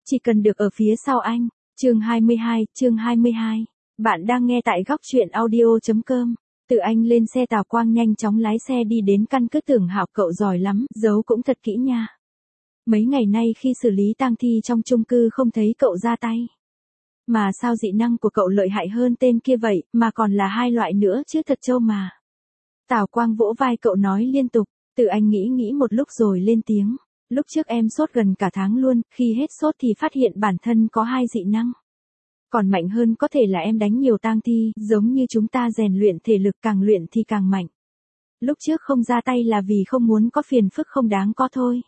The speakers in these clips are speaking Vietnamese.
chỉ cần được ở phía sau anh. Chương 22. Bạn đang nghe tại góc truyện audio.com. Từ Anh lên xe Tào Quang nhanh chóng lái xe đi đến căn cứ. Tưởng Hạo cậu giỏi lắm, giấu cũng thật kỹ nha. Mấy ngày nay khi xử lý tang thi trong chung cư không thấy cậu ra tay. Mà sao dị năng của cậu lợi hại hơn tên kia vậy, mà còn là hai loại nữa chứ, thật trâu mà. Tào Quang vỗ vai cậu nói liên tục. Từ Anh nghĩ một lúc rồi lên tiếng. Lúc trước em sốt gần cả tháng luôn, khi hết sốt thì phát hiện bản thân có hai dị năng. Còn mạnh hơn có thể là em đánh nhiều tang thi, giống như chúng ta rèn luyện thể lực, càng luyện thì càng mạnh. Lúc trước không ra tay là vì không muốn có phiền phức không đáng có thôi.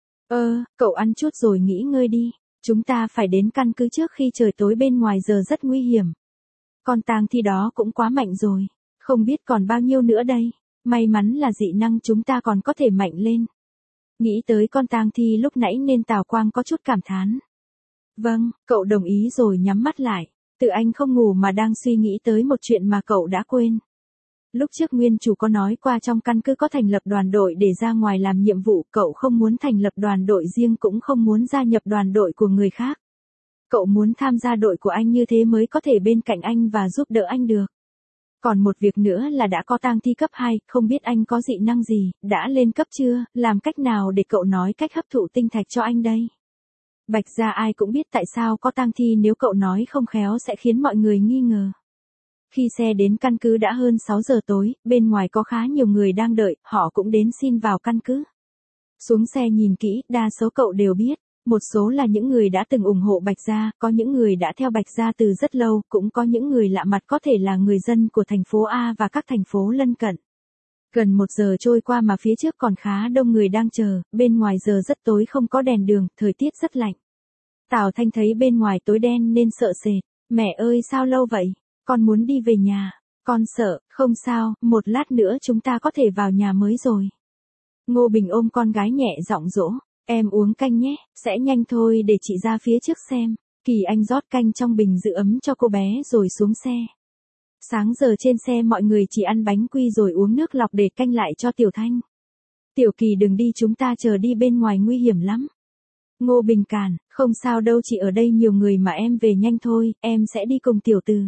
Cậu ăn chút rồi nghỉ ngơi đi. Chúng ta phải đến căn cứ trước khi trời tối, bên ngoài giờ rất nguy hiểm. Con tang thi đó cũng quá mạnh rồi. Không biết còn bao nhiêu nữa đây. May mắn là dị năng chúng ta còn có thể mạnh lên. Nghĩ tới con tang thi lúc nãy nên Tào Quang có chút cảm thán. Vâng, cậu đồng ý rồi nhắm mắt lại. Từ Anh không ngủ mà đang suy nghĩ tới một chuyện mà cậu đã quên. Lúc trước nguyên chủ có nói qua trong căn cứ có thành lập đoàn đội để ra ngoài làm nhiệm vụ, cậu không muốn thành lập đoàn đội riêng, cũng không muốn gia nhập đoàn đội của người khác. Cậu muốn tham gia đội của anh, như thế mới có thể bên cạnh anh và giúp đỡ anh được. Còn một việc nữa là đã có tang thi cấp 2, không biết anh có dị năng gì, đã lên cấp chưa, làm cách nào để cậu nói cách hấp thụ tinh thạch cho anh đây. Bạch gia ai cũng biết tại sao có tang thi, nếu cậu nói không khéo sẽ khiến mọi người nghi ngờ. Khi xe đến căn cứ đã hơn 6 giờ tối, bên ngoài có khá nhiều người đang đợi, họ cũng đến xin vào căn cứ. Xuống xe nhìn kỹ, đa số cậu đều biết. Một số là những người đã từng ủng hộ Bạch gia, có những người đã theo Bạch gia từ rất lâu, cũng có những người lạ mặt có thể là người dân của thành phố A và các thành phố lân cận. Gần 1 giờ trôi qua mà phía trước còn khá đông người đang chờ, bên ngoài giờ rất tối, không có đèn đường, thời tiết rất lạnh. Tào Thanh thấy bên ngoài tối đen nên sợ sệt. Mẹ ơi, sao lâu vậy? Con muốn đi về nhà. Con sợ. Không sao, một lát nữa chúng ta có thể vào nhà mới rồi. Ngô Bình ôm con gái nhẹ giọng dỗ. Em uống canh nhé, sẽ nhanh thôi, để chị ra phía trước xem. Kỳ Anh rót canh trong bình giữ ấm cho cô bé rồi xuống xe. Sáng giờ trên xe mọi người chỉ ăn bánh quy rồi uống nước lọc để canh lại cho Tiểu Thanh. Tiểu Kỳ đừng đi, chúng ta chờ đi bên ngoài nguy hiểm lắm. Ngô Bình cản, không sao đâu chị, ở đây nhiều người mà, em về nhanh thôi, em sẽ đi cùng Tiểu Từ.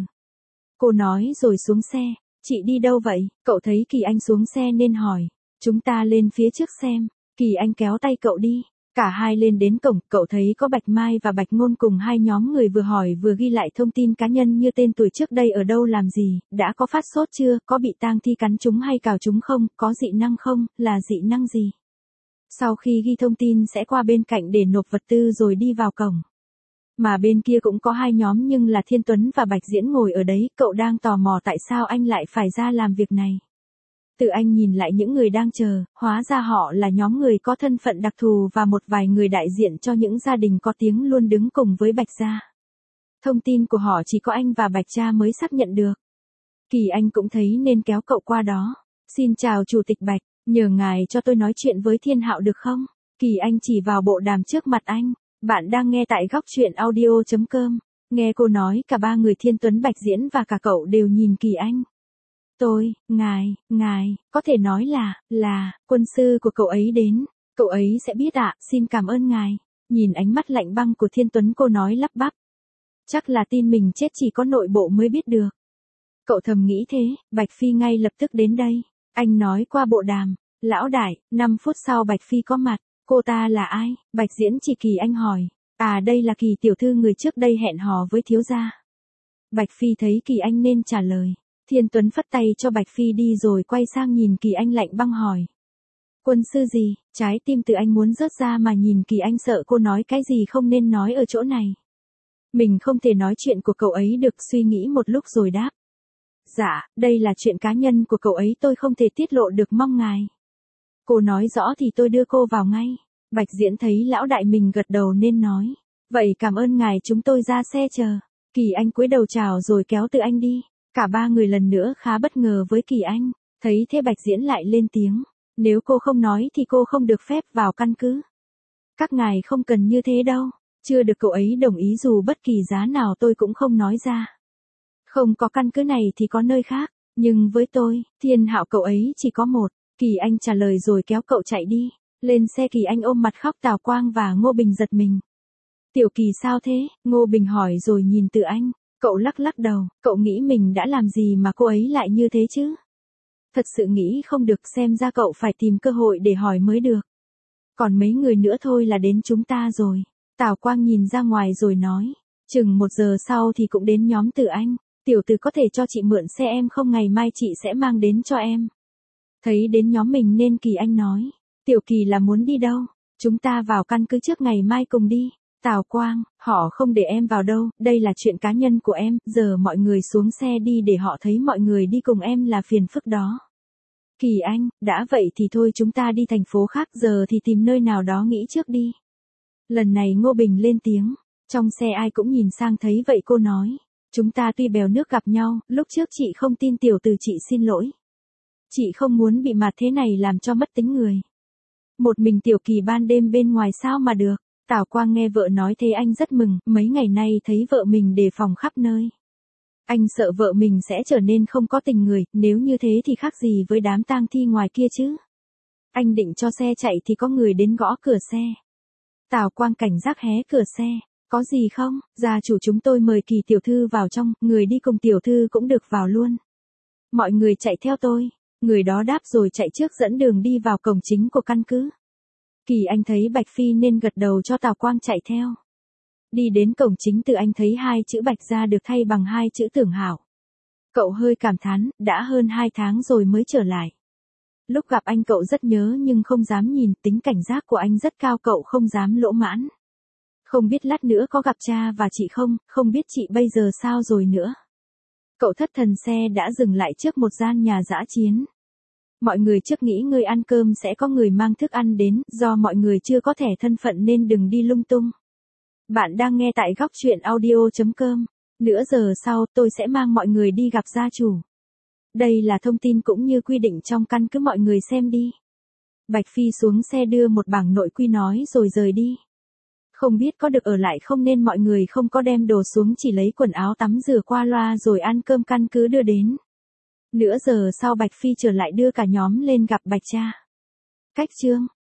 Cô nói rồi xuống xe. Chị đi đâu vậy? Cậu thấy Kỳ Anh xuống xe nên hỏi. Chúng ta lên phía trước xem. Kỳ Anh kéo tay cậu đi. Cả hai lên đến cổng, cậu thấy có Bạch Mai và Bạch Ngôn cùng hai nhóm người vừa hỏi vừa ghi lại thông tin cá nhân như tên tuổi, trước đây ở đâu làm gì, đã có phát sốt chưa, có bị tang thi cắn trúng hay cào trúng không, có dị năng không, là dị năng gì. Sau khi ghi thông tin sẽ qua bên cạnh để nộp vật tư rồi đi vào cổng. Mà bên kia cũng có hai nhóm nhưng là Thiên Tuấn và Bạch Diễn ngồi ở đấy, cậu đang tò mò tại sao anh lại phải ra làm việc này. Từ Anh nhìn lại những người đang chờ, hóa ra họ là nhóm người có thân phận đặc thù và một vài người đại diện cho những gia đình có tiếng luôn đứng cùng với Bạch gia. Thông tin của họ chỉ có anh và Bạch cha mới xác nhận được. Kỳ Anh cũng thấy nên kéo cậu qua đó. Xin chào Chủ tịch Bạch, nhờ ngài cho tôi nói chuyện với Thiên Hạo được không? Kỳ Anh chỉ vào bộ đàm trước mặt anh. Bạn đang nghe tại góc truyện audio.com. Nghe cô nói, cả ba người Thiên Tuấn, Bạch Diễn và cả cậu đều nhìn Kỳ Anh. Ngài, có thể nói là, quân sư của cậu ấy đến. Cậu ấy sẽ biết ạ, xin cảm ơn ngài. Nhìn ánh mắt lạnh băng của Thiên Tuấn, cô nói lắp bắp. Chắc là tin mình chết chỉ có nội bộ mới biết được. Cậu thầm nghĩ thế, Bạch Phi ngay lập tức đến đây. Anh nói qua bộ đàm. Lão đại, 5 phút sau Bạch Phi có mặt. Cô ta là ai? Bạch Diễn chỉ Kỳ Anh hỏi. À, đây là Kỳ tiểu thư, người trước đây hẹn hò với thiếu gia. Bạch Phi thấy Kỳ Anh nên trả lời. Thiên Tuấn phất tay cho Bạch Phi đi rồi quay sang nhìn Kỳ Anh lạnh băng hỏi. Quân sư gì? Trái tim Từ Anh muốn rớt ra mà nhìn Kỳ Anh sợ cô nói cái gì không nên nói ở chỗ này. Mình không thể nói chuyện của cậu ấy được, suy nghĩ một lúc rồi đáp. Dạ, đây là chuyện cá nhân của cậu ấy, tôi không thể tiết lộ được, mong ngài. Cô nói rõ thì tôi đưa cô vào ngay. Bạch Diễn thấy lão đại mình gật đầu nên nói. Vậy cảm ơn ngài, chúng tôi ra xe chờ. Kỳ Anh cúi đầu chào rồi kéo Từ Anh đi. Cả ba người lần nữa khá bất ngờ với Kỳ Anh. Thấy thế Bạch Diễn lại lên tiếng. Nếu cô không nói thì cô không được phép vào căn cứ. Các ngài không cần như thế đâu. Chưa được cậu ấy đồng ý dù bất kỳ giá nào tôi cũng không nói ra. Không có căn cứ này thì có nơi khác. Nhưng với tôi, Thiên Hạo cậu ấy chỉ có một. Kỳ Anh trả lời rồi kéo cậu chạy đi. Lên xe Kỳ Anh ôm mặt khóc, Tào Quang và Ngô Bình giật mình. Tiểu Kỳ sao thế? Ngô Bình hỏi rồi nhìn Từ Anh. Cậu lắc lắc đầu, cậu nghĩ mình đã làm gì mà cô ấy lại như thế chứ? Thật sự nghĩ không được, xem ra cậu phải tìm cơ hội để hỏi mới được. Còn mấy người nữa thôi là đến chúng ta rồi. Tào Quang nhìn ra ngoài rồi nói. Chừng 1 giờ sau thì cũng đến nhóm Từ Anh. Tiểu Từ có thể cho chị mượn xe em không, ngày mai chị sẽ mang đến cho em. Thấy đến nhóm mình nên Kỳ Anh nói. Tiểu Kỳ là muốn đi đâu? Chúng ta vào căn cứ trước, ngày mai cùng đi. Tào Quang, họ không để em vào đâu, đây là chuyện cá nhân của em, giờ mọi người xuống xe đi để họ thấy mọi người đi cùng em là phiền phức đó. Kỳ Anh, đã vậy thì thôi chúng ta đi thành phố khác, giờ thì tìm nơi nào đó nghỉ trước đi. Lần này Ngô Bình lên tiếng, trong xe ai cũng nhìn sang thấy vậy cô nói. Chúng ta tuy bèo nước gặp nhau, lúc trước chị không tin Tiểu Từ, chị xin lỗi. Chị không muốn bị mặt thế này làm cho mất tính người. Một mình Tiểu Kỳ ban đêm bên ngoài sao mà được. Tào Quang nghe vợ nói thế anh rất mừng, mấy ngày nay thấy vợ mình đề phòng khắp nơi. Anh sợ vợ mình sẽ trở nên không có tình người, nếu như thế thì khác gì với đám tang thi ngoài kia chứ. Anh định cho xe chạy thì có người đến gõ cửa xe. Tào Quang cảnh giác hé cửa xe. Có gì không? Gia chủ chúng tôi mời Kỳ tiểu thư vào trong, người đi cùng tiểu thư cũng được vào luôn. Mọi người chạy theo tôi. Người đó đáp rồi chạy trước dẫn đường đi vào cổng chính của căn cứ. Kỳ Anh thấy Bạch Phi nên gật đầu cho Tào Quang chạy theo. Đi đến cổng chính, Từ Anh thấy 2 chữ Bạch Gia được thay bằng 2 chữ Tưởng Hảo. Cậu hơi cảm thán, đã hơn 2 tháng rồi mới trở lại. Lúc gặp anh cậu rất nhớ nhưng không dám nhìn, tính cảnh giác của anh rất cao, cậu không dám lỗ mãn. Không biết lát nữa có gặp cha và chị không, không biết chị bây giờ sao rồi nữa. Cậu thất thần, xe đã dừng lại trước một gian nhà dã chiến. Mọi người trước nghỉ ngơi ăn cơm sẽ có người mang thức ăn đến, do mọi người chưa có thẻ thân phận nên đừng đi lung tung. Bạn đang nghe tại góc chuyện audio.com. Nửa giờ sau tôi sẽ mang mọi người đi gặp gia chủ. Đây là thông tin cũng như quy định trong căn cứ, mọi người xem đi. Bạch Phi xuống xe đưa một bảng nội quy nói rồi rời đi. Không biết có được ở lại không nên mọi người không có đem đồ xuống, chỉ lấy quần áo tắm rửa qua loa rồi ăn cơm căn cứ đưa đến. Nửa giờ sau Bạch Phi trở lại đưa cả nhóm lên gặp Bạch Cha. Cách chương